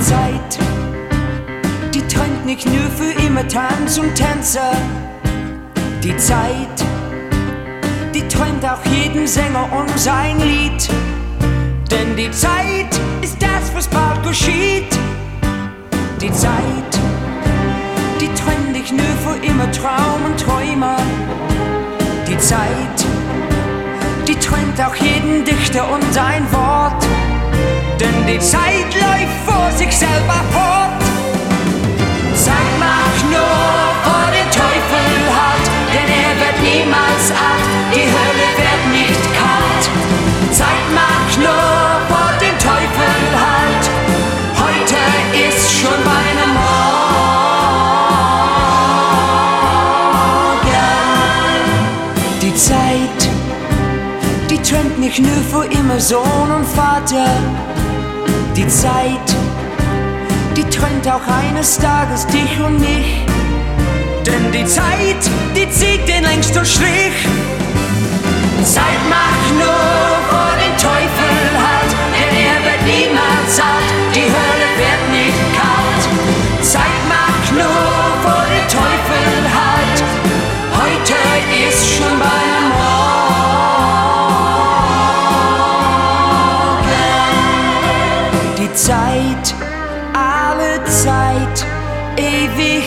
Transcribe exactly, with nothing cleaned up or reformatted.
Zeit, die träumt nicht nur für immer Tanz und Tänzer. Die Zeit, die träumt auch jeden Sänger um sein Lied. Denn die Zeit ist das, was bald geschieht. Die Zeit, die träumt nicht nur für immer Traum und Träumer. Die Zeit, die träumt auch jeden Dichter und sein Wort. Denn die Zeit läuft vor sich selber fort. Zeit macht nur, vor den Teufel hat, denn er wird niemals alt, die Hölle wird nicht kalt. Zeit macht nur, vor den Teufel halt, heute ist schon beinahe morgen. Die Zeit, die trennt nicht nur für immer Sohn und Vater. Die Zeit, die trennt auch eines Tages dich und mich. Denn die Zeit, die zieht den längsten Strich. Zeit macht nur vor den Teufel halt, denn er wird niemals alt, die Hölle wird nicht kalt. Zeit macht nur vor den Teufel halt, heute ist schon beinahe morgen. Die Zeit, alle Zeit, ewig